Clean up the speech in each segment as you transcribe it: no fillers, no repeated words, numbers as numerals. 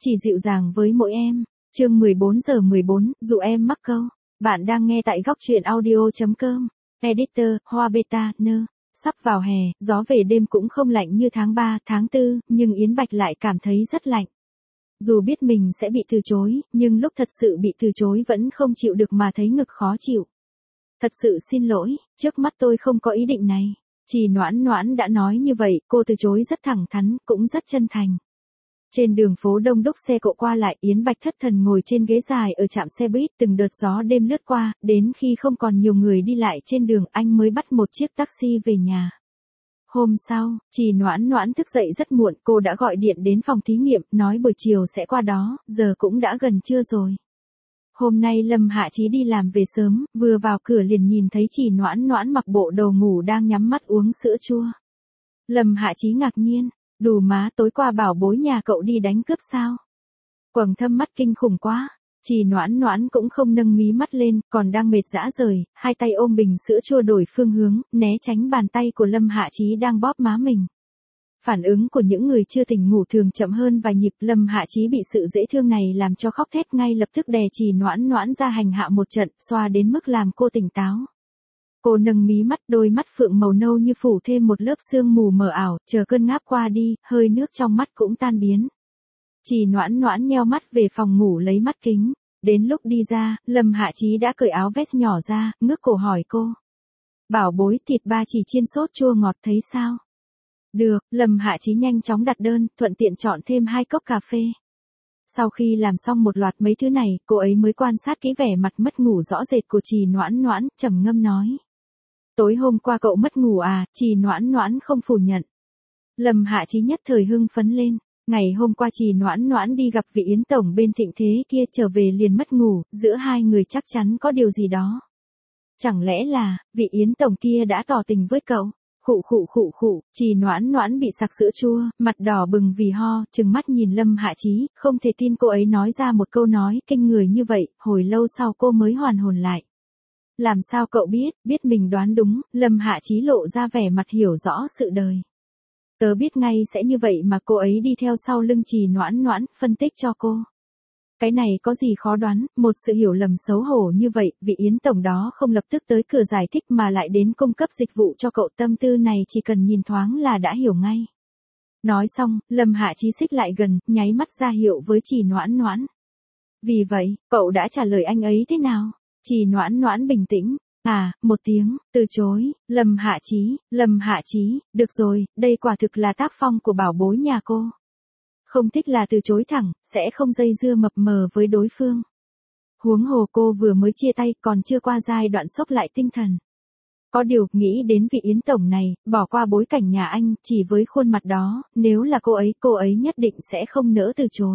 chỉ dịu dàng với mỗi em. Chương 14/14, dụ em mắc câu. Bạn đang nghe tại góc truyện audio.com. Editor, Hoa Beta, Nơ. Sắp vào hè, gió về đêm cũng không lạnh như tháng 3, tháng 4, nhưng Yến Bạch lại cảm thấy rất lạnh. Dù biết mình sẽ bị từ chối, nhưng lúc thật sự bị từ chối vẫn không chịu được mà thấy ngực khó chịu. Thật sự xin lỗi, trước mắt tôi không có ý định này. Chị Noãn Noãn đã nói như vậy, cô từ chối rất thẳng thắn, cũng rất chân thành. Trên đường phố đông đúc xe cộ qua lại, Yến Bạch thất thần ngồi trên ghế dài ở trạm xe buýt, từng đợt gió đêm lướt qua, đến khi không còn nhiều người đi lại trên đường, anh mới bắt một chiếc taxi về nhà. Hôm sau, chị Noãn Noãn thức dậy rất muộn, cô đã gọi điện đến phòng thí nghiệm, nói buổi chiều sẽ qua đó, giờ cũng đã gần trưa rồi. Hôm nay Lâm Hạ Chí đi làm về sớm, vừa vào cửa liền nhìn thấy chị Noãn Noãn mặc bộ đồ ngủ đang nhắm mắt uống sữa chua. Lâm Hạ Chí ngạc nhiên, đù má, tối qua bảo bối nhà cậu đi đánh cướp sao? Quầng thâm mắt kinh khủng quá. Chị Noãn Noãn cũng không nâng mí mắt lên, còn đang mệt rã rời, hai tay ôm bình sữa chua đổi phương hướng, né tránh bàn tay của Lâm Hạ Chí đang bóp má mình. Phản ứng của những người chưa tỉnh ngủ thường chậm hơn vài nhịp, Lâm Hạ Chí bị sự dễ thương này làm cho khóc thét, ngay lập tức đè chị Noãn Noãn ra hành hạ một trận, xoa đến mức làm cô tỉnh táo. Cô nâng mí mắt, đôi mắt phượng màu nâu như phủ thêm một lớp sương mù mờ ảo, chờ cơn ngáp qua đi, hơi nước trong mắt cũng tan biến. Chị Noãn Noãn nheo mắt về phòng ngủ lấy mắt kính. Đến lúc đi ra, Lâm Hạ Chí đã cởi áo vest nhỏ ra, ngước cổ hỏi cô. Bảo bối, thịt ba chỉ chiên sốt chua ngọt thấy sao? Được, Lâm Hạ Chí nhanh chóng đặt đơn, thuận tiện chọn thêm 2 cốc cà phê. Sau khi làm xong một loạt mấy thứ này, cô ấy mới quan sát kỹ vẻ mặt mất ngủ rõ rệt của chị Noãn Noãn, trầm ngâm nói. Tối hôm qua cậu mất ngủ à? Chị Noãn Noãn không phủ nhận. Lâm Hạ Chí nhất thời hưng phấn lên. Ngày hôm qua chị Noãn Noãn đi gặp vị Yến Tổng bên Thịnh Thế kia, trở về liền mất ngủ, giữa hai người chắc chắn có điều gì đó. Chẳng lẽ là, vị Yến Tổng kia đã tỏ tình với cậu? Khụ, chị Noãn Noãn bị sặc sữa chua, mặt đỏ bừng vì ho, trừng mắt nhìn Lâm Hạ Chí, không thể tin cô ấy nói ra một câu nói kinh người như vậy, hồi lâu sau cô mới hoàn hồn lại. Làm sao cậu biết mình đoán đúng? Lâm Hạ Chí lộ ra vẻ mặt hiểu rõ sự đời. Tớ biết ngay sẽ như vậy mà, cô ấy đi theo sau lưng chị Noãn Noãn, phân tích cho cô. Cái này có gì khó đoán, một sự hiểu lầm xấu hổ như vậy, vị Yến Tổng đó không lập tức tới cửa giải thích mà lại đến cung cấp dịch vụ cho cậu, tâm tư này chỉ cần nhìn thoáng là đã hiểu ngay. Nói xong, Lâm Hạ Chí xích lại gần, nháy mắt ra hiệu với chị Noãn Noãn. Vì vậy, cậu đã trả lời anh ấy thế nào? Chị Noãn Noãn bình tĩnh. Một tiếng, từ chối. Lâm Hạ Chí, được rồi, đây quả thực là tác phong của bảo bối nhà cô. Không thích là từ chối thẳng, sẽ không dây dưa mập mờ với đối phương. Huống hồ cô vừa mới chia tay, còn chưa qua giai đoạn sốc lại tinh thần. Có điều, nghĩ đến vị Yến Tổng này, bỏ qua bối cảnh nhà anh, chỉ với khuôn mặt đó, nếu là cô ấy nhất định sẽ không nỡ từ chối.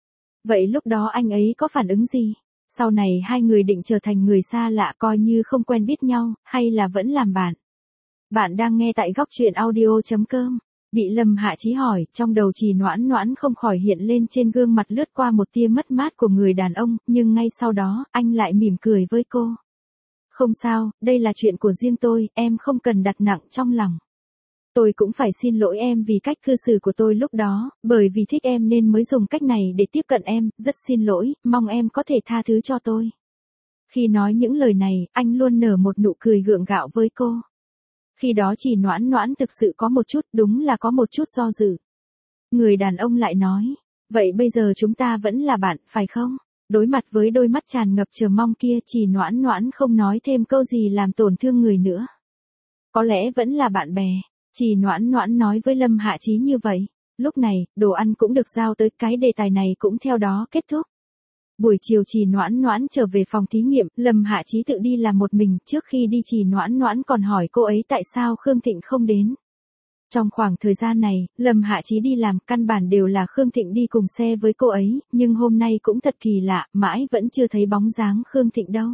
Vậy lúc đó anh ấy có phản ứng gì? Sau này hai người định trở thành người xa lạ, coi như không quen biết nhau, hay là vẫn làm bạn? Bạn đang nghe tại góc truyện audio.com. Bị Lâm Hạ Chí hỏi, trong đầu chị Noãn Noãn không khỏi hiện lên trên gương mặt lướt qua một tia mất mát của người đàn ông, nhưng ngay sau đó, anh lại mỉm cười với cô. Không sao, đây là chuyện của riêng tôi, em không cần đặt nặng trong lòng. Tôi cũng phải xin lỗi em vì cách cư xử của tôi lúc đó, bởi vì thích em nên mới dùng cách này để tiếp cận em, rất xin lỗi, mong em có thể tha thứ cho tôi. Khi nói những lời này, anh luôn nở một nụ cười gượng gạo với cô. Khi đó chị Noãn Noãn thực sự có một chút, đúng là có một chút do dự. Người đàn ông lại nói, vậy bây giờ chúng ta vẫn là bạn, phải không? Đối mặt với đôi mắt tràn ngập chờ mong kia, chị Noãn Noãn không nói thêm câu gì làm tổn thương người nữa. Có lẽ vẫn là bạn bè. Chị Noãn Noãn nói với Lâm Hạ Chí như vậy. Lúc này, đồ ăn cũng được giao tới, cái đề tài này cũng theo đó kết thúc. Buổi chiều chị Noãn Noãn trở về phòng thí nghiệm, Lâm Hạ Chí tự đi làm một mình, trước khi đi chị Noãn Noãn còn hỏi cô ấy tại sao Khương Thịnh không đến. Trong khoảng thời gian này, Lâm Hạ Chí đi làm, căn bản đều là Khương Thịnh đi cùng xe với cô ấy, nhưng hôm nay cũng thật kỳ lạ, mãi vẫn chưa thấy bóng dáng Khương Thịnh đâu.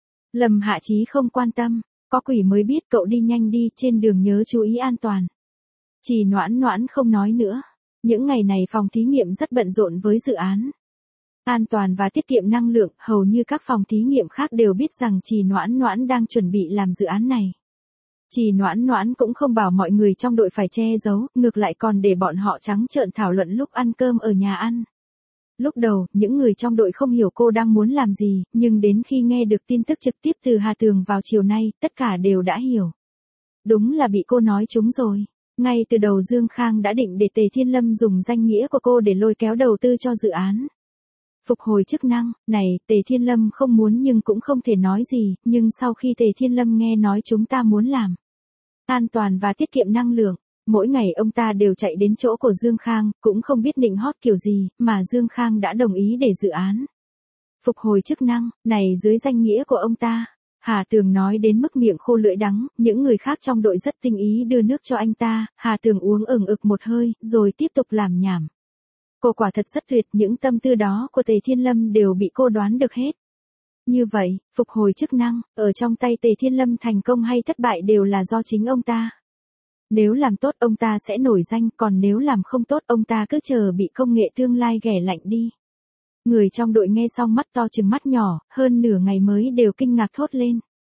Lâm Hạ Chí không quan tâm, có quỷ mới biết, cậu đi nhanh đi, trên đường nhớ chú ý an toàn. Chị Noãn Noãn không nói nữa. Những ngày này phòng thí nghiệm rất bận rộn với dự án an toàn và tiết kiệm năng lượng, hầu như các phòng thí nghiệm khác đều biết rằng chị Noãn Noãn đang chuẩn bị làm dự án này. Chị Noãn Noãn cũng không bảo mọi người trong đội phải che giấu, ngược lại còn để bọn họ trắng trợn thảo luận lúc ăn cơm ở nhà ăn. Lúc đầu, những người trong đội không hiểu cô đang muốn làm gì, nhưng đến khi nghe được tin tức trực tiếp từ Hà Tường vào chiều nay, tất cả đều đã hiểu. Đúng là bị cô nói trúng rồi. Ngay từ đầu Dương Khang đã định để Tề Thiên Lâm dùng danh nghĩa của cô để lôi kéo đầu tư cho dự án. Phục hồi chức năng, này, Tề Thiên Lâm không muốn nhưng cũng không thể nói gì, nhưng sau khi Tề Thiên Lâm nghe nói chúng ta muốn làm an toàn và tiết kiệm năng lượng, mỗi ngày ông ta đều chạy đến chỗ của Dương Khang, cũng không biết định hót kiểu gì, mà Dương Khang đã đồng ý để dự án phục hồi chức năng, này dưới danh nghĩa của ông ta. Hà Tường nói đến mức miệng khô lưỡi đắng, những người khác trong đội rất tinh ý đưa nước cho anh ta, Hà Tường uống ừng ực một hơi, rồi tiếp tục làm nhảm. Cô quả thật rất tuyệt, những tâm tư đó của Tề Thiên Lâm đều bị cô đoán được hết. Như vậy, phục hồi chức năng, ở trong tay Tề Thiên Lâm thành công hay thất bại đều là do chính ông ta. Nếu làm tốt ông ta sẽ nổi danh, còn nếu làm không tốt ông ta cứ chờ bị công nghệ tương lai ghẻ lạnh đi. Người trong đội nghe xong mắt to trừng mắt nhỏ, hơn nửa ngày mới đều kinh ngạc thốt lên.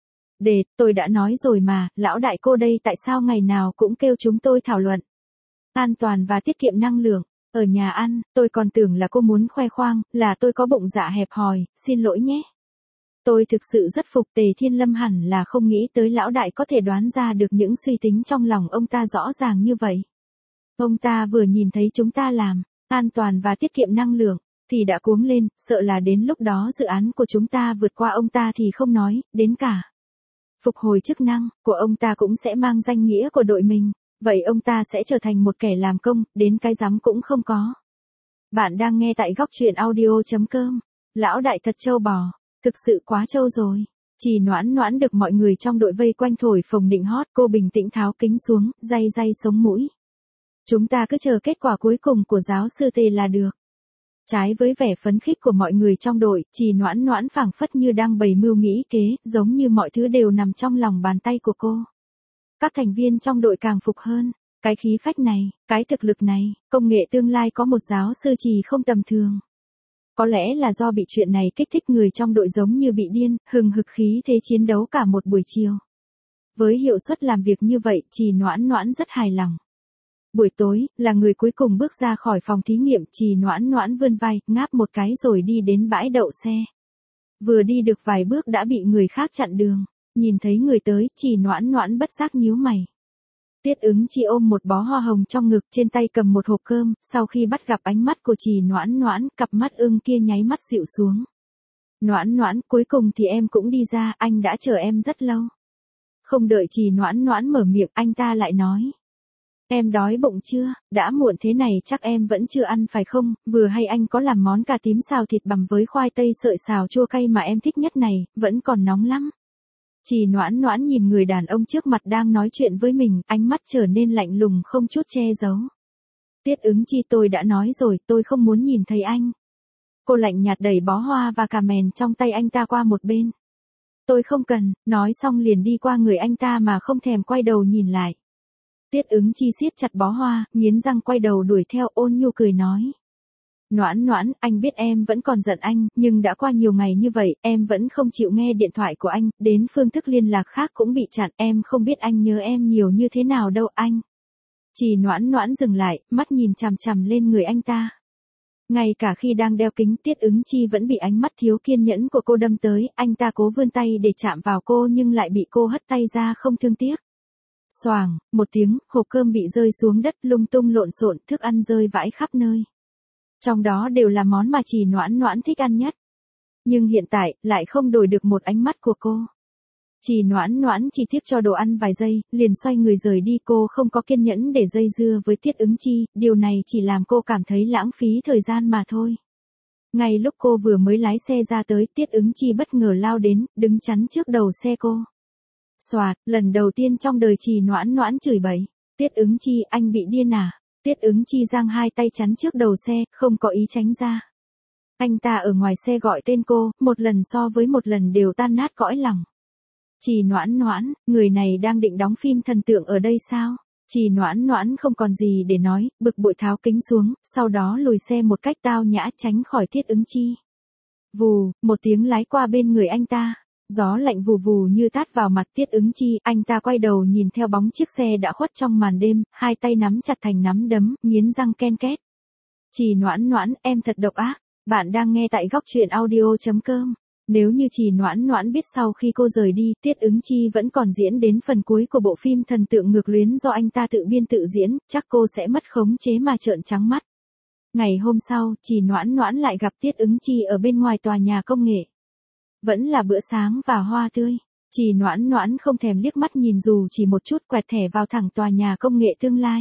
Tôi đã nói rồi mà, lão đại cô đây tại sao ngày nào cũng kêu chúng tôi thảo luận an toàn và tiết kiệm năng lượng. Ở nhà ăn, tôi còn tưởng là cô muốn khoe khoang, là tôi có bụng dạ hẹp hòi, xin lỗi nhé. Tôi thực sự rất phục Tề Thiên Lâm, hẳn là không nghĩ tới lão đại có thể đoán ra được những suy tính trong lòng ông ta rõ ràng như vậy. Ông ta vừa nhìn thấy chúng ta làm an toàn và tiết kiệm năng lượng, thì đã cuống lên, sợ là đến lúc đó dự án của chúng ta vượt qua ông ta thì không nói, đến cả phục hồi chức năng của ông ta cũng sẽ mang danh nghĩa của đội mình. Vậy ông ta sẽ trở thành một kẻ làm công, đến cái dám cũng không có. Bạn đang nghe tại góc truyện audio.com. Lão đại thật trâu bò, thực sự quá trâu rồi. Chỉ Noãn Noãn được mọi người trong đội vây quanh thổi phồng định hót, cô bình tĩnh tháo kính xuống, day day sống mũi. Chúng ta cứ chờ kết quả cuối cùng của giáo sư Tề là được. Trái với vẻ phấn khích của mọi người trong đội, Chỉ Noãn Noãn phảng phất như đang bày mưu nghĩ kế, giống như mọi thứ đều nằm trong lòng bàn tay của cô. Các thành viên trong đội càng phục hơn. Cái khí phách này, cái thực lực này, công nghệ tương lai có một giáo sư Trì không tầm thường. Có lẽ là do bị chuyện này kích thích, người trong đội giống như bị điên, hừng hực khí thế chiến đấu cả một buổi chiều. Với hiệu suất làm việc như vậy, Chỉ Noãn Noãn rất hài lòng. Buổi tối, là người cuối cùng bước ra khỏi phòng thí nghiệm, Chỉ Noãn Noãn vươn vai, ngáp một cái rồi đi đến bãi đậu xe. Vừa đi được vài bước đã bị người khác chặn đường. Nhìn thấy người tới, Chỉ Noãn Noãn bất giác nhíu mày. Tiết Ứng Chi ôm một bó hoa hồng trong ngực, trên tay cầm một hộp cơm, sau khi bắt gặp ánh mắt của Chỉ Noãn Noãn, cặp mắt ưng kia nháy mắt dịu xuống. Noãn Noãn, cuối cùng thì em cũng đi ra, anh đã chờ em rất lâu. Không đợi Chỉ Noãn Noãn mở miệng, anh ta lại nói. Em đói bụng chưa, đã muộn thế này chắc em vẫn chưa ăn phải không, vừa hay anh có làm món cà tím xào thịt bằm với khoai tây sợi xào chua cay mà em thích nhất này, vẫn còn nóng lắm. Chỉ Noãn Noãn nhìn người đàn ông trước mặt đang nói chuyện với mình, ánh mắt trở nên lạnh lùng không chút che giấu. Tiết Ứng Chi, tôi đã nói rồi, tôi không muốn nhìn thấy anh. Cô lạnh nhạt đẩy bó hoa và cà mèn trong tay anh ta qua một bên. Tôi không cần, nói xong liền đi qua người anh ta mà không thèm quay đầu nhìn lại. Tiết Ứng Chi siết chặt bó hoa, nghiến răng quay đầu đuổi theo, ôn nhu cười nói. Noãn Noãn, anh biết em vẫn còn giận anh, nhưng đã qua nhiều ngày như vậy, em vẫn không chịu nghe điện thoại của anh, đến phương thức liên lạc khác cũng bị chặn, em không biết anh nhớ em nhiều như thế nào đâu anh. Chỉ Noãn Noãn dừng lại, mắt nhìn chằm chằm lên người anh ta. Ngay cả khi đang đeo kính, Tiết Ứng Chi vẫn bị ánh mắt thiếu kiên nhẫn của cô đâm tới, anh ta cố vươn tay để chạm vào cô nhưng lại bị cô hất tay ra không thương tiếc. Xoàng, một tiếng, hộp cơm bị rơi xuống đất, lung tung lộn xộn, thức ăn rơi vãi khắp nơi. Trong đó đều là món mà Chỉ Noãn Noãn thích ăn nhất. Nhưng hiện tại, lại không đổi được một ánh mắt của cô. Chỉ Noãn Noãn chỉ tiếc cho đồ ăn vài giây, liền xoay người rời đi, cô không có kiên nhẫn để dây dưa với Tiết Ứng Chi, điều này chỉ làm cô cảm thấy lãng phí thời gian mà thôi. Ngay lúc cô vừa mới lái xe ra tới, Tiết Ứng Chi bất ngờ lao đến, đứng chắn trước đầu xe cô. Xoạt, lần đầu tiên trong đời Chỉ Noãn Noãn chửi bậy. Tiết Ứng Chi, anh bị điên à? Tiết Ứng Chi giang hai tay chắn trước đầu xe, không có ý tránh ra. Anh ta ở ngoài xe gọi tên cô, một lần so với một lần đều tan nát cõi lòng. Chỉ Noãn Noãn, người này đang định đóng phim thần tượng ở đây sao? Chỉ Noãn Noãn không còn gì để nói, bực bội tháo kính xuống, sau đó lùi xe một cách tao nhã tránh khỏi Tiết Ứng Chi. Vù, một tiếng lái qua bên người anh ta. Gió lạnh vù vù như tát vào mặt Tiết Ứng Chi, anh ta quay đầu nhìn theo bóng chiếc xe đã khuất trong màn đêm, hai tay nắm chặt thành nắm đấm, nghiến răng ken két. Chỉ Noãn Noãn, em thật độc ác. Bạn đang nghe tại góc truyện audio.com. Nếu như Trì Noãn Noãn biết sau khi cô rời đi, Tiết Ứng Chi vẫn còn diễn đến phần cuối của bộ phim Thần tượng ngược luyến do anh ta tự biên tự diễn, chắc cô sẽ mất khống chế mà trợn trắng mắt. Ngày hôm sau, Trì Noãn Noãn lại gặp Tiết Ứng Chi ở bên ngoài tòa nhà công nghệ. Vẫn là bữa sáng và hoa tươi. Trì Noãn Noãn không thèm liếc mắt nhìn dù chỉ một chút, quẹt thẻ vào thẳng tòa nhà công nghệ tương lai.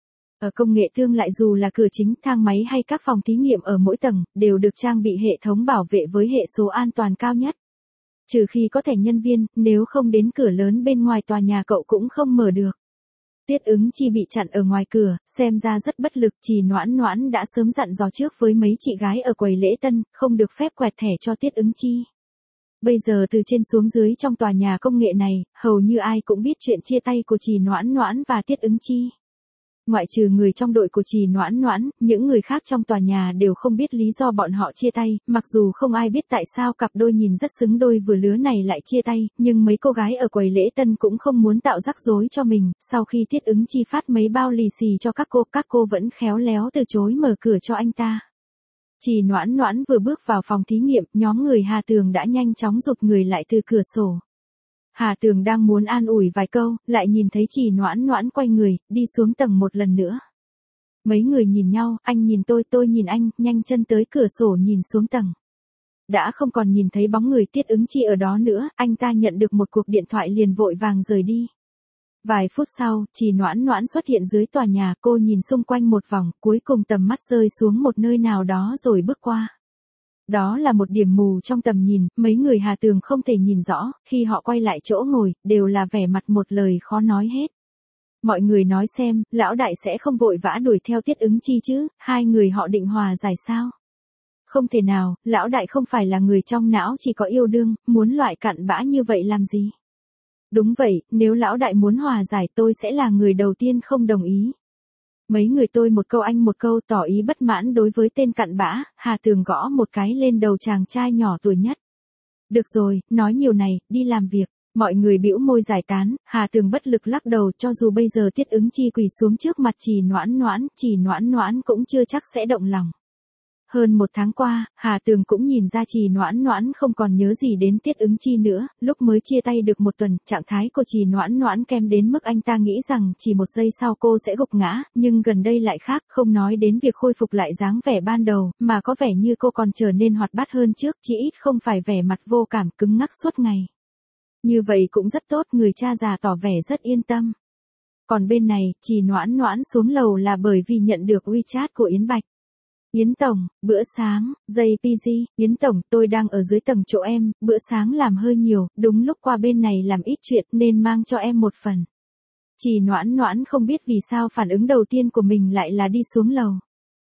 Ở công nghệ tương lại dù là cửa chính, thang máy hay các phòng thí nghiệm ở mỗi tầng, đều được trang bị hệ thống bảo vệ với hệ số an toàn cao nhất. Trừ khi có thẻ nhân viên, nếu không đến cửa lớn bên ngoài tòa nhà cậu cũng không mở được. Tiết Ứng Chi bị chặn ở ngoài cửa, xem ra rất bất lực. Trì Noãn Noãn đã sớm dặn dò trước với mấy chị gái ở quầy lễ tân, không được phép quẹt thẻ cho Tiết Ứng Chi. Bây giờ từ trên xuống dưới trong tòa nhà công nghệ này, hầu như ai cũng biết chuyện chia tay của Trì Noãn Noãn và Tiết Ứng Chi. Ngoại trừ người trong đội của Trì Noãn Noãn, những người khác trong tòa nhà đều không biết lý do bọn họ chia tay, mặc dù không ai biết tại sao cặp đôi nhìn rất xứng đôi vừa lứa này lại chia tay, nhưng mấy cô gái ở quầy lễ tân cũng không muốn tạo rắc rối cho mình. Sau khi Tiết Ứng Chi phát mấy bao lì xì cho các cô vẫn khéo léo từ chối mở cửa cho anh ta. Trì Noãn Noãn vừa bước vào phòng thí nghiệm, nhóm người Hà Tường đã nhanh chóng rụt người lại từ cửa sổ. Hà Tường đang muốn an ủi vài câu, lại nhìn thấy Trì Noãn Noãn quay người, đi xuống tầng một lần nữa. Mấy người nhìn nhau, anh nhìn tôi nhìn anh, nhanh chân tới cửa sổ nhìn xuống tầng. Đã không còn nhìn thấy bóng người Tiết Ứng Chi ở đó nữa, anh ta nhận được một cuộc điện thoại liền vội vàng rời đi. Vài phút sau, Trì Noãn Noãn xuất hiện dưới tòa nhà, cô nhìn xung quanh một vòng, cuối cùng tầm mắt rơi xuống một nơi nào đó rồi bước qua. Đó là một điểm mù trong tầm nhìn, mấy người Hà Tường không thể nhìn rõ, khi họ quay lại chỗ ngồi, đều là vẻ mặt một lời khó nói hết. Mọi người nói xem, lão đại sẽ không vội vã đuổi theo Tiết Ứng Chi chứ, hai người họ định hòa giải sao? Không thể nào, lão đại không phải là người trong não chỉ có yêu đương, muốn loại cặn bã như vậy làm gì? Đúng vậy, nếu lão đại muốn hòa giải tôi sẽ là người đầu tiên không đồng ý. Mấy người tôi một câu anh một câu tỏ ý bất mãn đối với tên cặn bã. Hà Tường gõ một cái lên đầu chàng trai nhỏ tuổi nhất. Được rồi, nói nhiều này, đi làm việc. Mọi người bĩu môi giải tán, Hà Tường bất lực lắc đầu. Cho dù bây giờ Tiết Ứng Chi quỳ xuống trước mặt Trì Noãn Noãn, Trì Noãn Noãn cũng chưa chắc sẽ động lòng. Hơn một tháng qua, Hà Tường cũng nhìn ra Trì Noãn Noãn không còn nhớ gì đến Tiết Ứng Chi nữa, lúc mới chia tay được một tuần, trạng thái của Trì Noãn Noãn kem đến mức anh ta nghĩ rằng chỉ một giây sau cô sẽ gục ngã, nhưng gần đây lại khác, không nói đến việc khôi phục lại dáng vẻ ban đầu, mà có vẻ như cô còn trở nên hoạt bát hơn trước, chỉ ít không phải vẻ mặt vô cảm cứng ngắc suốt ngày. Như vậy cũng rất tốt, người cha già tỏ vẻ rất yên tâm. Còn bên này, Trì Noãn Noãn xuống lầu là bởi vì nhận được WeChat của Yến Bạch. Yến Tổng, bữa sáng, JPG, Yến Tổng, tôi đang ở dưới tầng chỗ em, bữa sáng làm hơi nhiều, đúng lúc qua bên này làm ít chuyện nên mang cho em một phần. Trì Noãn Noãn không biết vì sao phản ứng đầu tiên của mình lại là đi xuống lầu.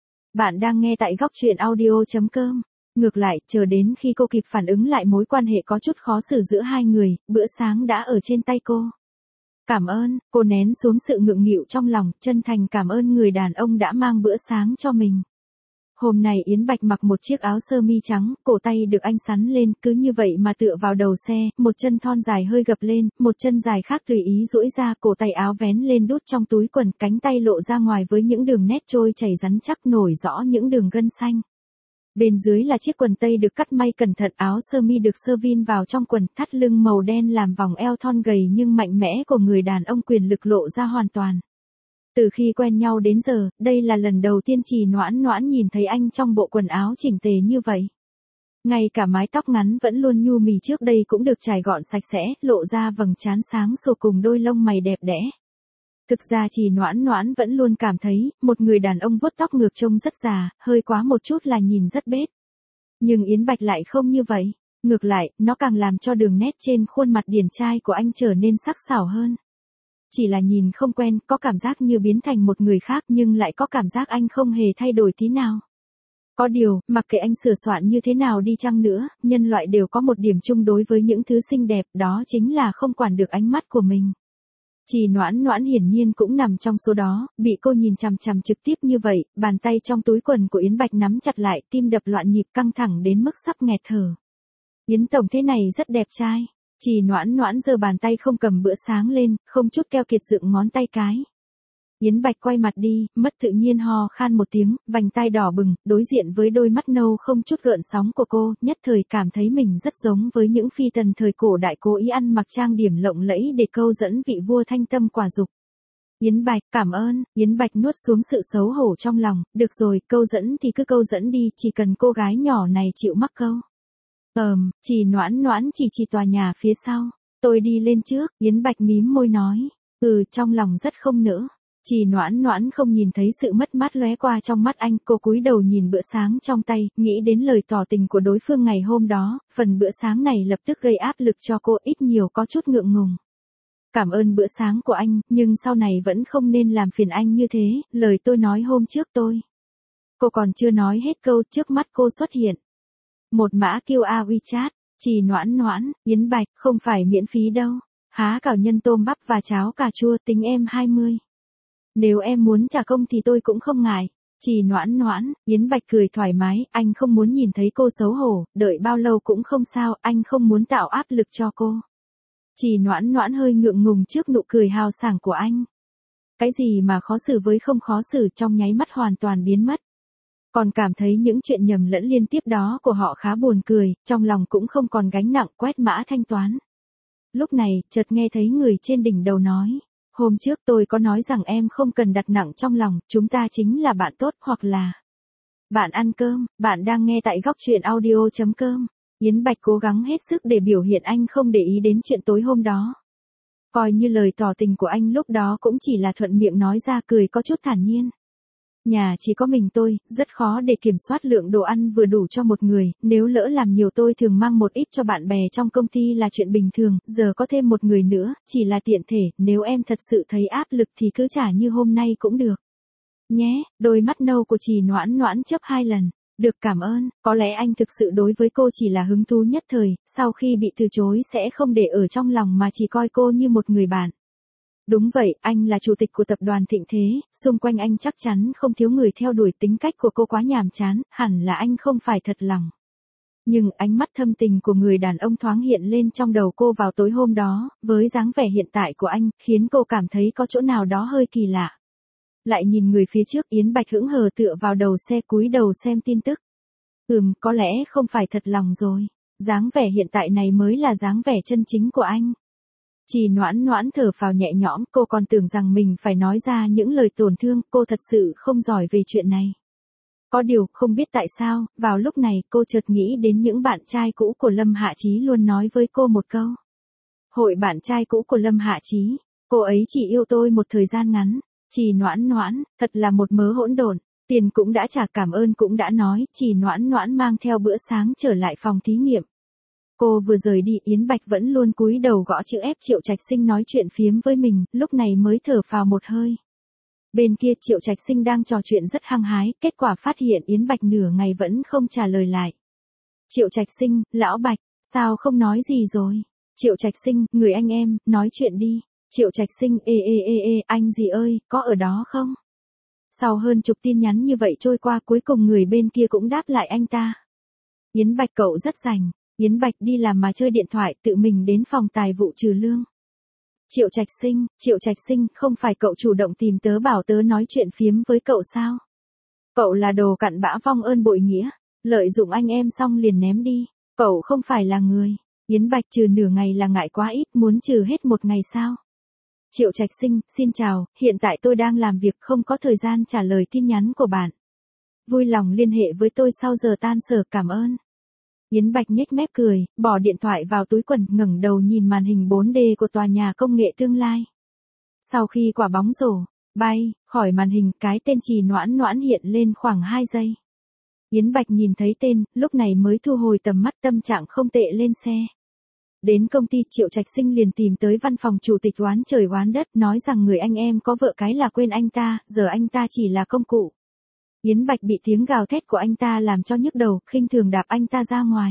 Bạn đang nghe tại góc truyện audio.com. Ngược lại, chờ đến khi cô kịp phản ứng lại mối quan hệ có chút khó xử giữa hai người, bữa sáng đã ở trên tay cô. Cảm ơn, cô nén xuống sự ngượng nghịu trong lòng, chân thành cảm ơn người đàn ông đã mang bữa sáng cho mình. Hôm nay Yến Bạch mặc một chiếc áo sơ mi trắng, cổ tay được anh sắn lên, cứ như vậy mà tựa vào đầu xe, một chân thon dài hơi gập lên, một chân dài khác tùy ý duỗi ra, cổ tay áo vén lên đút trong túi quần, cánh tay lộ ra ngoài với những đường nét trôi chảy rắn chắc nổi rõ những đường gân xanh. Bên dưới là chiếc quần tây được cắt may cẩn thận, áo sơ mi được sơ vin vào trong quần, thắt lưng màu đen làm vòng eo thon gầy nhưng mạnh mẽ của người đàn ông quyền lực lộ ra hoàn toàn. Từ khi quen nhau đến giờ, đây là lần đầu tiên Trì Noãn Noãn nhìn thấy anh trong bộ quần áo chỉnh tề như vậy. Ngay cả mái tóc ngắn vẫn luôn nhu mì trước đây cũng được chải gọn sạch sẽ, lộ ra vầng trán sáng sủa cùng đôi lông mày đẹp đẽ. Thực ra Trì Noãn Noãn vẫn luôn cảm thấy, một người đàn ông vuốt tóc ngược trông rất già, hơi quá một chút là nhìn rất bết. Nhưng Yến Bạch lại không như vậy. Ngược lại, nó càng làm cho đường nét trên khuôn mặt điển trai của anh trở nên sắc sảo hơn. Chỉ là nhìn không quen, có cảm giác như biến thành một người khác nhưng lại có cảm giác anh không hề thay đổi tí nào. Có điều, mặc kệ anh sửa soạn như thế nào đi chăng nữa, nhân loại đều có một điểm chung đối với những thứ xinh đẹp, đó chính là không quản được ánh mắt của mình. Trì Noãn Noãn hiển nhiên cũng nằm trong số đó, bị cô nhìn chằm chằm trực tiếp như vậy, bàn tay trong túi quần của Yến Bạch nắm chặt lại, tim đập loạn nhịp căng thẳng đến mức sắp nghẹt thở. Yến Tổng thế này rất đẹp trai. Trì Noãn Noãn giơ bàn tay không cầm bữa sáng lên, không chút keo kiệt dựng ngón tay cái. Yến Bạch quay mặt đi, mất tự nhiên ho khan một tiếng, vành tai đỏ bừng, đối diện với đôi mắt nâu không chút gợn sóng của cô, nhất thời cảm thấy mình rất giống với những phi tần thời cổ đại cố ý ăn mặc trang điểm lộng lẫy để câu dẫn vị vua thanh tâm quả dục. Yến Bạch, cảm ơn, Yến Bạch nuốt xuống sự xấu hổ trong lòng, được rồi, câu dẫn thì cứ câu dẫn đi, chỉ cần cô gái nhỏ này chịu mắc câu. Chỉ Noãn Noãn chỉ tòa nhà phía sau, tôi đi lên trước, Yến Bạch mím môi nói, trong lòng rất không nỡ. Chỉ Noãn Noãn không nhìn thấy sự mất mát lóe qua trong mắt anh, cô cúi đầu nhìn bữa sáng trong tay, nghĩ đến lời tỏ tình của đối phương ngày hôm đó, phần bữa sáng này lập tức gây áp lực cho cô, ít nhiều có chút ngượng ngùng. Cảm ơn bữa sáng của anh, nhưng sau này vẫn không nên làm phiền anh như thế, lời tôi nói hôm trước tôi. Cô còn chưa nói hết câu, trước mắt cô xuất hiện một mã QR WeChat, Chỉ Noãn Noãn, Yến Bạch, không phải miễn phí đâu. Há cảo nhân tôm bắp và cháo cà chua, tính em 20. Nếu em muốn trả công thì tôi cũng không ngại. Chỉ Noãn Noãn, Yến Bạch cười thoải mái, anh không muốn nhìn thấy cô xấu hổ, đợi bao lâu cũng không sao, anh không muốn tạo áp lực cho cô. Chỉ Noãn Noãn hơi ngượng ngùng trước nụ cười hào sảng của anh. Cái gì mà khó xử với không khó xử trong nháy mắt hoàn toàn biến mất. Còn cảm thấy những chuyện nhầm lẫn liên tiếp đó của họ khá buồn cười, trong lòng cũng không còn gánh nặng quét mã thanh toán. Lúc này, chợt nghe thấy người trên đỉnh đầu nói. Hôm trước tôi có nói rằng em không cần đặt nặng trong lòng, chúng ta chính là bạn tốt hoặc là bạn ăn cơm, bạn đang nghe tại góc truyện audio.com. Yến Bạch cố gắng hết sức để biểu hiện anh không để ý đến chuyện tối hôm đó. Coi như lời tỏ tình của anh lúc đó cũng chỉ là thuận miệng nói ra, cười có chút thản nhiên. Nhà chỉ có mình tôi, rất khó để kiểm soát lượng đồ ăn vừa đủ cho một người, nếu lỡ làm nhiều tôi thường mang một ít cho bạn bè trong công ty là chuyện bình thường, giờ có thêm một người nữa, chỉ là tiện thể, nếu em thật sự thấy áp lực thì cứ trả như hôm nay cũng được. Nhé, đôi mắt nâu của Chỉ Noãn Noãn chớp 2 lần. Được, cảm ơn, có lẽ anh thực sự đối với cô chỉ là hứng thú nhất thời, sau khi bị từ chối sẽ không để ở trong lòng mà chỉ coi cô như một người bạn. Đúng vậy, anh là chủ tịch của tập đoàn Thịnh Thế, xung quanh anh chắc chắn không thiếu người theo đuổi, tính cách của cô quá nhàm chán, hẳn là anh không phải thật lòng. Nhưng ánh mắt thâm tình của người đàn ông thoáng hiện lên trong đầu cô vào tối hôm đó, với dáng vẻ hiện tại của anh, khiến cô cảm thấy có chỗ nào đó hơi kỳ lạ. Lại nhìn người phía trước, Yến Bạch hững hờ tựa vào đầu xe cúi đầu xem tin tức. Có lẽ không phải thật lòng rồi. Dáng vẻ hiện tại này mới là dáng vẻ chân chính của anh. Chỉ Noãn Noãn thở phào nhẹ nhõm, cô còn tưởng rằng mình phải nói ra những lời tổn thương, cô thật sự không giỏi về chuyện này. Có điều, không biết tại sao, vào lúc này cô chợt nghĩ đến những bạn trai cũ của Lâm Hạ Chí luôn nói với cô một câu. Hội bạn trai cũ của Lâm Hạ Chí, cô ấy chỉ yêu tôi một thời gian ngắn. Chỉ Noãn Noãn, thật là một mớ hỗn độn, tiền cũng đã trả, cảm ơn cũng đã nói, Chỉ Noãn Noãn mang theo bữa sáng trở lại phòng thí nghiệm. Cô vừa rời đi, Yến Bạch vẫn luôn cúi đầu gõ chữ F. Triệu Trạch Sinh nói chuyện phiếm với mình, lúc này mới thở phào một hơi. Bên kia Triệu Trạch Sinh đang trò chuyện rất hăng hái, kết quả phát hiện Yến Bạch nửa ngày vẫn không trả lời lại. Triệu Trạch Sinh, lão Bạch, sao không nói gì rồi? Triệu Trạch Sinh, người anh em, nói chuyện đi. Triệu Trạch Sinh, anh gì ơi, có ở đó không? Sau hơn chục tin nhắn như vậy trôi qua, cuối cùng người bên kia cũng đáp lại anh ta. Yến Bạch, cậu rất rảnh. Yến Bạch, đi làm mà chơi điện thoại, tự mình đến phòng tài vụ trừ lương. Triệu Trạch Sinh, không phải cậu chủ động tìm tớ bảo tớ nói chuyện phiếm với cậu sao? Cậu là đồ cặn bã vong ơn bội nghĩa, lợi dụng anh em xong liền ném đi, cậu không phải là người. Yến Bạch, trừ nửa ngày là ngại quá ít, muốn trừ hết một ngày sao? Triệu Trạch Sinh, xin chào, hiện tại tôi đang làm việc không có thời gian trả lời tin nhắn của bạn. Vui lòng liên hệ với tôi sau giờ tan sở, cảm ơn. Yến Bạch nhếch mép cười, bỏ điện thoại vào túi quần, ngẩng đầu nhìn màn hình 4D của tòa nhà công nghệ tương lai. Sau khi quả bóng rổ bay khỏi màn hình, cái tên Chỉ Noãn Noãn hiện lên khoảng 2 giây. Yến Bạch nhìn thấy tên, lúc này mới thu hồi tầm mắt, tâm trạng không tệ, lên xe. Đến công ty, Triệu Trạch Sinh liền tìm tới văn phòng chủ tịch oán trời oán đất, nói rằng người anh em có vợ cái là quên anh ta, giờ anh ta chỉ là công cụ. Yến Bạch bị tiếng gào thét của anh ta làm cho nhức đầu, khinh thường đạp anh ta ra ngoài.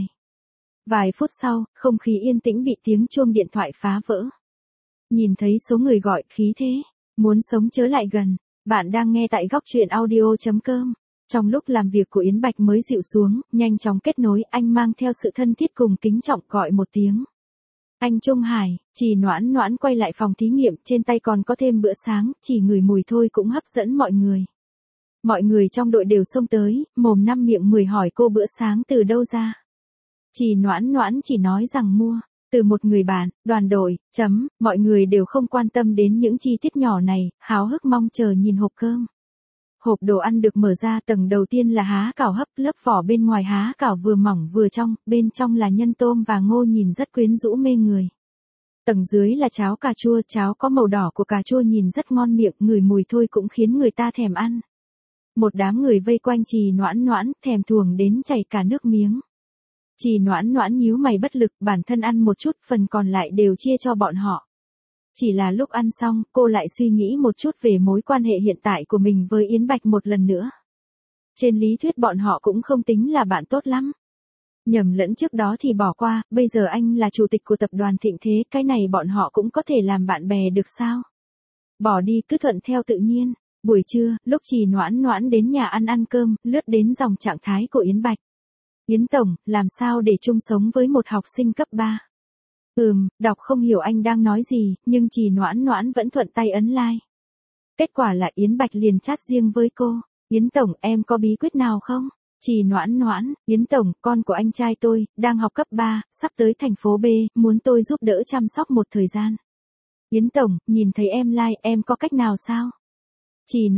Vài phút sau, không khí yên tĩnh bị tiếng chuông điện thoại phá vỡ. Nhìn thấy số người gọi, khí thế, muốn sống chớ lại gần. Bạn đang nghe tại góc truyện audio.com. Trong lúc làm việc của Yến Bạch mới dịu xuống, nhanh chóng kết nối, anh mang theo sự thân thiết cùng kính trọng gọi một tiếng. Anh Trung Hải, Trì Noãn Noãn quay lại phòng thí nghiệm, trên tay còn có thêm bữa sáng, chỉ ngửi mùi thôi cũng hấp dẫn mọi người. Mọi người trong đội đều xông tới, mồm năm miệng mười hỏi cô bữa sáng từ đâu ra. Trì Noãn Noãn chỉ nói rằng mua từ một người bạn, đoàn đội, mọi người đều không quan tâm đến những chi tiết nhỏ này, háo hức mong chờ nhìn hộp cơm. Hộp đồ ăn được mở ra, tầng đầu tiên là há cảo hấp, lớp vỏ bên ngoài há cảo vừa mỏng vừa trong, bên trong là nhân tôm và ngô nhìn rất quyến rũ mê người. Tầng dưới là cháo cà chua, cháo có màu đỏ của cà chua nhìn rất ngon miệng, ngửi mùi thôi cũng khiến người ta thèm ăn. Một đám người vây quanh Trì Noãn Noãn, thèm thuồng đến chảy cả nước miếng. Trì Noãn Noãn nhíu mày bất lực, bản thân ăn một chút, phần còn lại đều chia cho bọn họ. Chỉ là lúc ăn xong, cô lại suy nghĩ một chút về mối quan hệ hiện tại của mình với Yến Bạch một lần nữa. Trên lý thuyết bọn họ cũng không tính là bạn tốt lắm. Nhầm lẫn trước đó thì bỏ qua, bây giờ anh là chủ tịch của tập đoàn Thịnh Thế, cái này bọn họ cũng có thể làm bạn bè được sao? Bỏ đi, cứ thuận theo tự nhiên. Buổi trưa, lúc Trì Noãn Noãn đến nhà ăn cơm, lướt đến dòng trạng thái của Yến Bạch. Yến Tổng, làm sao để chung sống với một học sinh cấp 3? Đọc không hiểu anh đang nói gì, nhưng Trì Noãn Noãn vẫn thuận tay ấn like. Kết quả là Yến Bạch liền chat riêng với cô. Yến Tổng, em có bí quyết nào không? Trì Noãn Noãn, Yến Tổng, con của anh trai tôi, đang học cấp 3, sắp tới thành phố B, muốn tôi giúp đỡ chăm sóc một thời gian. Yến Tổng, nhìn thấy em like, em có cách nào sao? Trì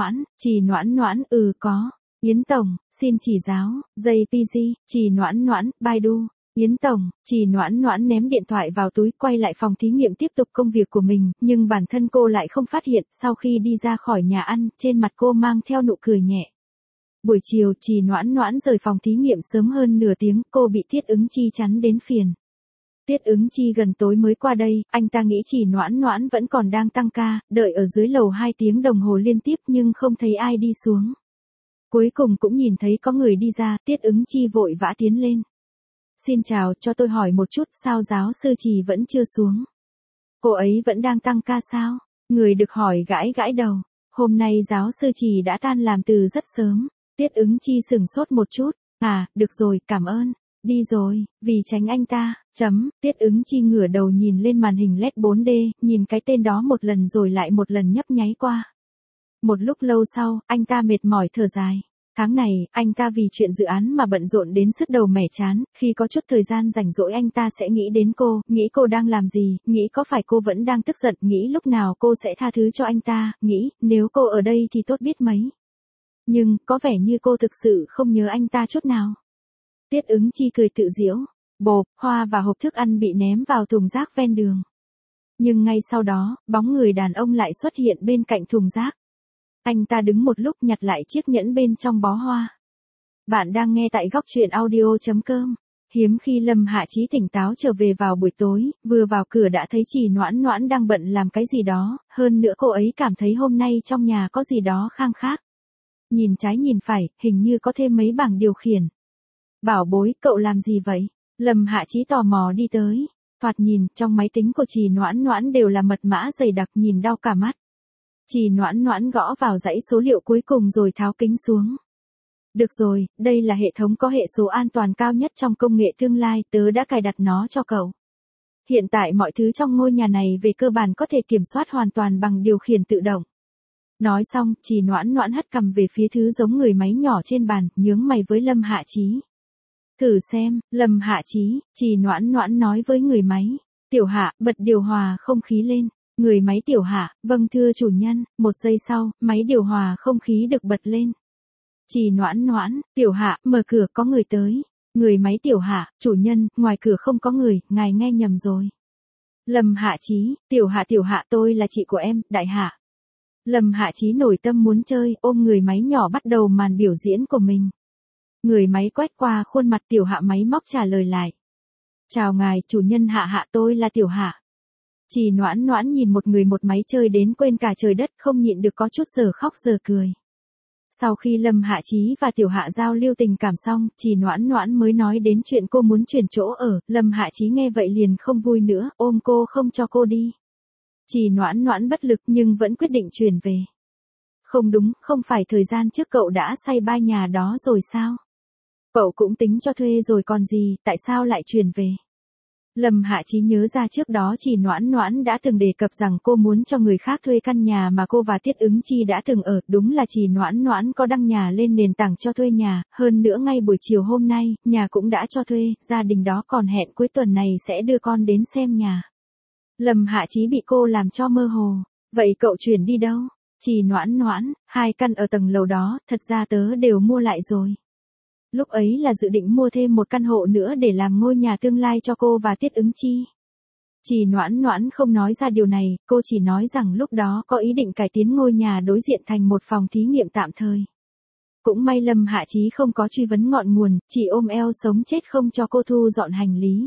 Noãn Noãn, có. Yến Tổng, xin chỉ giáo, JPG, Trì Noãn Noãn, Baidu. Yến Tổng, Trì Noãn Noãn ném điện thoại vào túi, quay lại phòng thí nghiệm tiếp tục công việc của mình, nhưng bản thân cô lại không phát hiện, sau khi đi ra khỏi nhà ăn, trên mặt cô mang theo nụ cười nhẹ. Buổi chiều, Trì Noãn Noãn rời phòng thí nghiệm sớm hơn nửa tiếng, cô bị Tiết Ứng Chi chắn đến phiền. Tiết Ứng Chi gần tối mới qua đây, anh ta nghĩ Trì Noãn Noãn vẫn còn đang tăng ca, đợi ở dưới lầu 2 tiếng đồng hồ liên tiếp nhưng không thấy ai đi xuống. Cuối cùng cũng nhìn thấy có người đi ra, Tiết Ứng Chi vội vã tiến lên. Xin chào, cho tôi hỏi một chút, sao giáo sư Trì vẫn chưa xuống? Cô ấy vẫn đang tăng ca sao? Người được hỏi gãi gãi đầu. Hôm nay giáo sư Trì đã tan làm từ rất sớm. Tiết Ứng Chi sửng sốt một chút. À, được rồi, cảm ơn. Đi rồi, vì tránh anh ta. Tiết Ứng Chi ngửa đầu nhìn lên màn hình LED 4D, nhìn cái tên đó một lần rồi lại một lần nhấp nháy qua. Một lúc lâu sau, anh ta mệt mỏi thở dài. Tháng này, anh ta vì chuyện dự án mà bận rộn đến sứt đầu mẻ chán, khi có chút thời gian rảnh rỗi anh ta sẽ nghĩ đến cô, nghĩ cô đang làm gì, nghĩ có phải cô vẫn đang tức giận, nghĩ lúc nào cô sẽ tha thứ cho anh ta, nghĩ, nếu cô ở đây thì tốt biết mấy. Nhưng, có vẻ như cô thực sự không nhớ anh ta chút nào. Tiết Ứng Chi cười tự giễu, bộp, hoa và hộp thức ăn bị ném vào thùng rác ven đường. Nhưng ngay sau đó, bóng người đàn ông lại xuất hiện bên cạnh thùng rác. Anh ta đứng một lúc nhặt lại chiếc nhẫn bên trong bó hoa. Bạn đang nghe tại góc truyện audio.com. Hiếm khi Lâm Hạ Chí tỉnh táo trở về vào buổi tối, vừa vào cửa đã thấy Trì Noãn Noãn đang bận làm cái gì đó, hơn nữa cô ấy cảm thấy hôm nay trong nhà có gì đó khang khác. Nhìn trái nhìn phải, hình như có thêm mấy bảng điều khiển. Bảo bối, cậu làm gì vậy? Lâm Hạ Chí tò mò đi tới. Thoạt nhìn, trong máy tính của Trì Noãn Noãn đều là mật mã dày đặc, nhìn đau cả mắt. Trì Noãn Noãn gõ vào dãy số liệu cuối cùng rồi tháo kính xuống. Được rồi, đây là hệ thống có hệ số an toàn cao nhất trong công nghệ tương lai, tớ đã cài đặt nó cho cậu. Hiện tại mọi thứ trong ngôi nhà này về cơ bản có thể kiểm soát hoàn toàn bằng điều khiển tự động. Nói xong, Trì Noãn Noãn hất cằm về phía thứ giống người máy nhỏ trên bàn, nhướng mày với Lâm Hạ Chí. Thử xem, Lâm Hạ Chí, Trì Noãn Noãn nói với người máy. Tiểu Hạ, bật điều hòa không khí lên. Người máy Tiểu Hạ, vâng thưa chủ nhân, 1 giây sau, máy điều hòa không khí được bật lên. Trì Noãn Noãn, Tiểu Hạ, mở cửa có người tới. Người máy Tiểu Hạ, chủ nhân, ngoài cửa không có người, ngài nghe nhầm rồi. Lâm Hạ Chí, Tiểu Hạ tôi là chị của em, Đại Hạ. Lâm Hạ Chí nổi tâm muốn chơi, ôm người máy nhỏ bắt đầu màn biểu diễn của mình. Người máy quét qua khuôn mặt Tiểu Hạ máy móc trả lời lại. Chào ngài, chủ nhân Hạ Hạ, tôi là Tiểu Hạ. Trì Noãn Noãn nhìn một người một máy chơi đến quên cả trời đất, không nhịn được có chút giờ khóc giờ cười. Sau khi Lâm Hạ Chí và Tiểu Hạ giao lưu tình cảm xong, Trì Noãn Noãn mới nói đến chuyện cô muốn chuyển chỗ ở, Lâm Hạ Chí nghe vậy liền không vui nữa, ôm cô không cho cô đi. Trì Noãn Noãn bất lực nhưng vẫn quyết định chuyển về. Không đúng, không phải thời gian trước cậu đã say bai nhà đó rồi sao? Cậu cũng tính cho thuê rồi còn gì, tại sao lại chuyển về? Lâm Hạ Chí nhớ ra trước đó Chỉ Noãn Noãn đã từng đề cập rằng cô muốn cho người khác thuê căn nhà mà cô và Tiết Ứng Chi đã từng ở, đúng là Chỉ Noãn Noãn có đăng nhà lên nền tảng cho thuê nhà, hơn nữa ngay buổi chiều hôm nay, nhà cũng đã cho thuê, gia đình đó còn hẹn cuối tuần này sẽ đưa con đến xem nhà. Lâm Hạ Chí bị cô làm cho mơ hồ, vậy cậu chuyển đi đâu? Chỉ Noãn Noãn, 2 căn ở tầng lầu đó, thật ra tớ đều mua lại rồi. Lúc ấy là dự định mua thêm một căn hộ nữa để làm ngôi nhà tương lai cho cô và Tiết Ứng Chi. Chỉ Noãn Noãn không nói ra điều này, cô chỉ nói rằng lúc đó có ý định cải tiến ngôi nhà đối diện thành một phòng thí nghiệm tạm thời. Cũng may Lâm Hạ Chí không có truy vấn ngọn nguồn, chỉ ôm eo sống chết không cho cô thu dọn hành lý.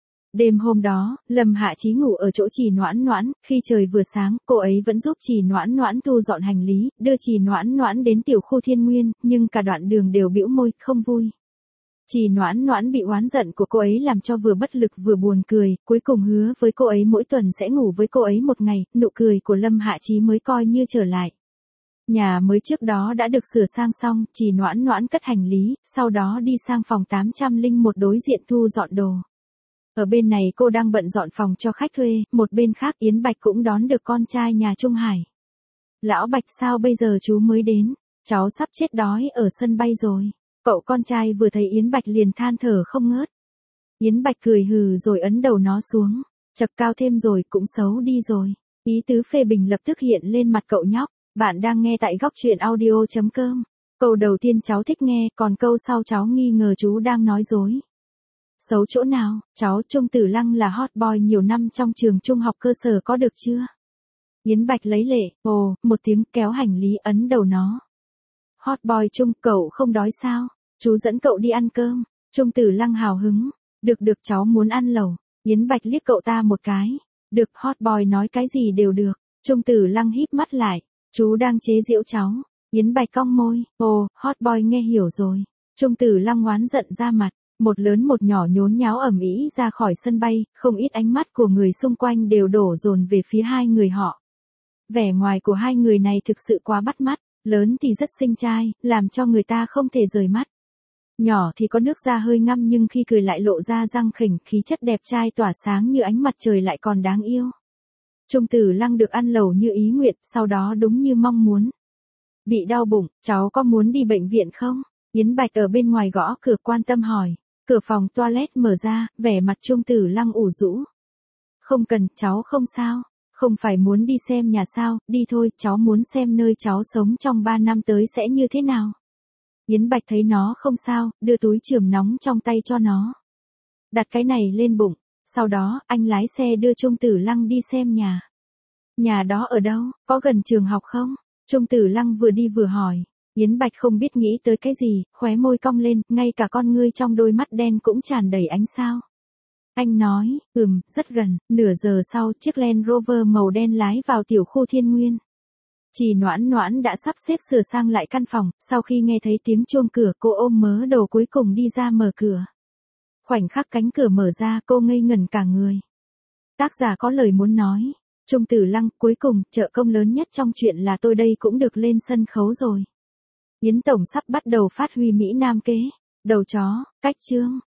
Đêm hôm đó, Lâm Hạ Chí ngủ ở chỗ Chỉ Noãn Noãn, khi trời vừa sáng, cô ấy vẫn giúp Chỉ Noãn Noãn thu dọn hành lý, đưa Chỉ Noãn Noãn đến tiểu khu Thiên Nguyên, nhưng cả đoạn đường đều bĩu môi, không vui. Chỉ Noãn Noãn bị oán giận của cô ấy làm cho vừa bất lực vừa buồn cười, cuối cùng hứa với cô ấy mỗi tuần sẽ ngủ với cô ấy một ngày, nụ cười của Lâm Hạ Chí mới coi như trở lại. Nhà mới trước đó đã được sửa sang xong, Chỉ Noãn Noãn cất hành lý, sau đó đi sang phòng 801 đối diện thu dọn đồ. Ở bên này cô đang bận dọn phòng cho khách thuê, một bên khác Yến Bạch cũng đón được con trai nhà Trung Hải. Lão Bạch sao bây giờ chú mới đến, cháu sắp chết đói ở sân bay rồi. Cậu con trai vừa thấy Yến Bạch liền than thở không ngớt. Yến Bạch cười hừ rồi ấn đầu nó xuống, chậc cao thêm rồi cũng xấu đi rồi. Ý tứ phê bình lập tức hiện lên mặt cậu nhóc, bạn đang nghe tại góc truyện audio.com. Câu đầu tiên cháu thích nghe, còn câu sau cháu nghi ngờ chú đang nói dối. Xấu chỗ nào, cháu Trung Tử Lăng là hot boy nhiều năm trong trường trung học cơ sở có được chưa? Yến Bạch lấy lệ, ồ, một tiếng kéo hành lý ấn đầu nó. Hot boy Trung, cậu không đói sao? Chú dẫn cậu đi ăn cơm. Trung Tử Lăng hào hứng. Được cháu muốn ăn lẩu. Yến Bạch liếc cậu ta một cái. Được, hot boy nói cái gì đều được. Trung Tử Lăng híp mắt lại. Chú đang chế giễu cháu. Yến Bạch cong môi. Ồ, hot boy nghe hiểu rồi. Trung Tử Lăng oán giận ra mặt. Một lớn một nhỏ nhốn nháo ầm ĩ ra khỏi sân bay, không ít ánh mắt của người xung quanh đều đổ dồn về phía hai người họ. Vẻ ngoài của hai người này thực sự quá bắt mắt, lớn thì rất xinh trai, làm cho người ta không thể rời mắt. Nhỏ thì có nước da hơi ngăm nhưng khi cười lại lộ ra răng khỉnh, khí chất đẹp trai tỏa sáng như ánh mặt trời lại còn đáng yêu. Trung Tử Lăng được ăn lẩu như ý nguyện, sau đó đúng như mong muốn. Bị đau bụng, cháu có muốn đi bệnh viện không? Yến Bạch ở bên ngoài gõ cửa quan tâm hỏi. Cửa phòng toilet mở ra, vẻ mặt Trung Tử Lăng ủ rũ. Không cần, cháu không sao. Không phải muốn đi xem nhà sao, đi thôi, cháu muốn xem nơi cháu sống trong 3 năm tới sẽ như thế nào. Yến Bạch thấy nó không sao, đưa túi chườm nóng trong tay cho nó. Đặt cái này lên bụng, sau đó, anh lái xe đưa Trung Tử Lăng đi xem nhà. Nhà đó ở đâu, có gần trường học không? Trung Tử Lăng vừa đi vừa hỏi. Yến Bạch không biết nghĩ tới cái gì, khóe môi cong lên, ngay cả con ngươi trong đôi mắt đen cũng tràn đầy ánh sao. Anh nói, rất gần, nửa giờ sau chiếc Land Rover màu đen lái vào tiểu khu Thiên Nguyên. Chỉ Noãn Noãn đã sắp xếp sửa sang lại căn phòng, sau khi nghe thấy tiếng chuông cửa cô ôm mớ đồ cuối cùng đi ra mở cửa. Khoảnh khắc cánh cửa mở ra cô ngây ngẩn cả người. Tác giả có lời muốn nói. Trung Tử Lăng, cuối cùng, trợ công lớn nhất trong chuyện là tôi đây cũng được lên sân khấu rồi. Yến Tổng sắp bắt đầu phát huy Mỹ Nam kế. Đầu chó, cách chương.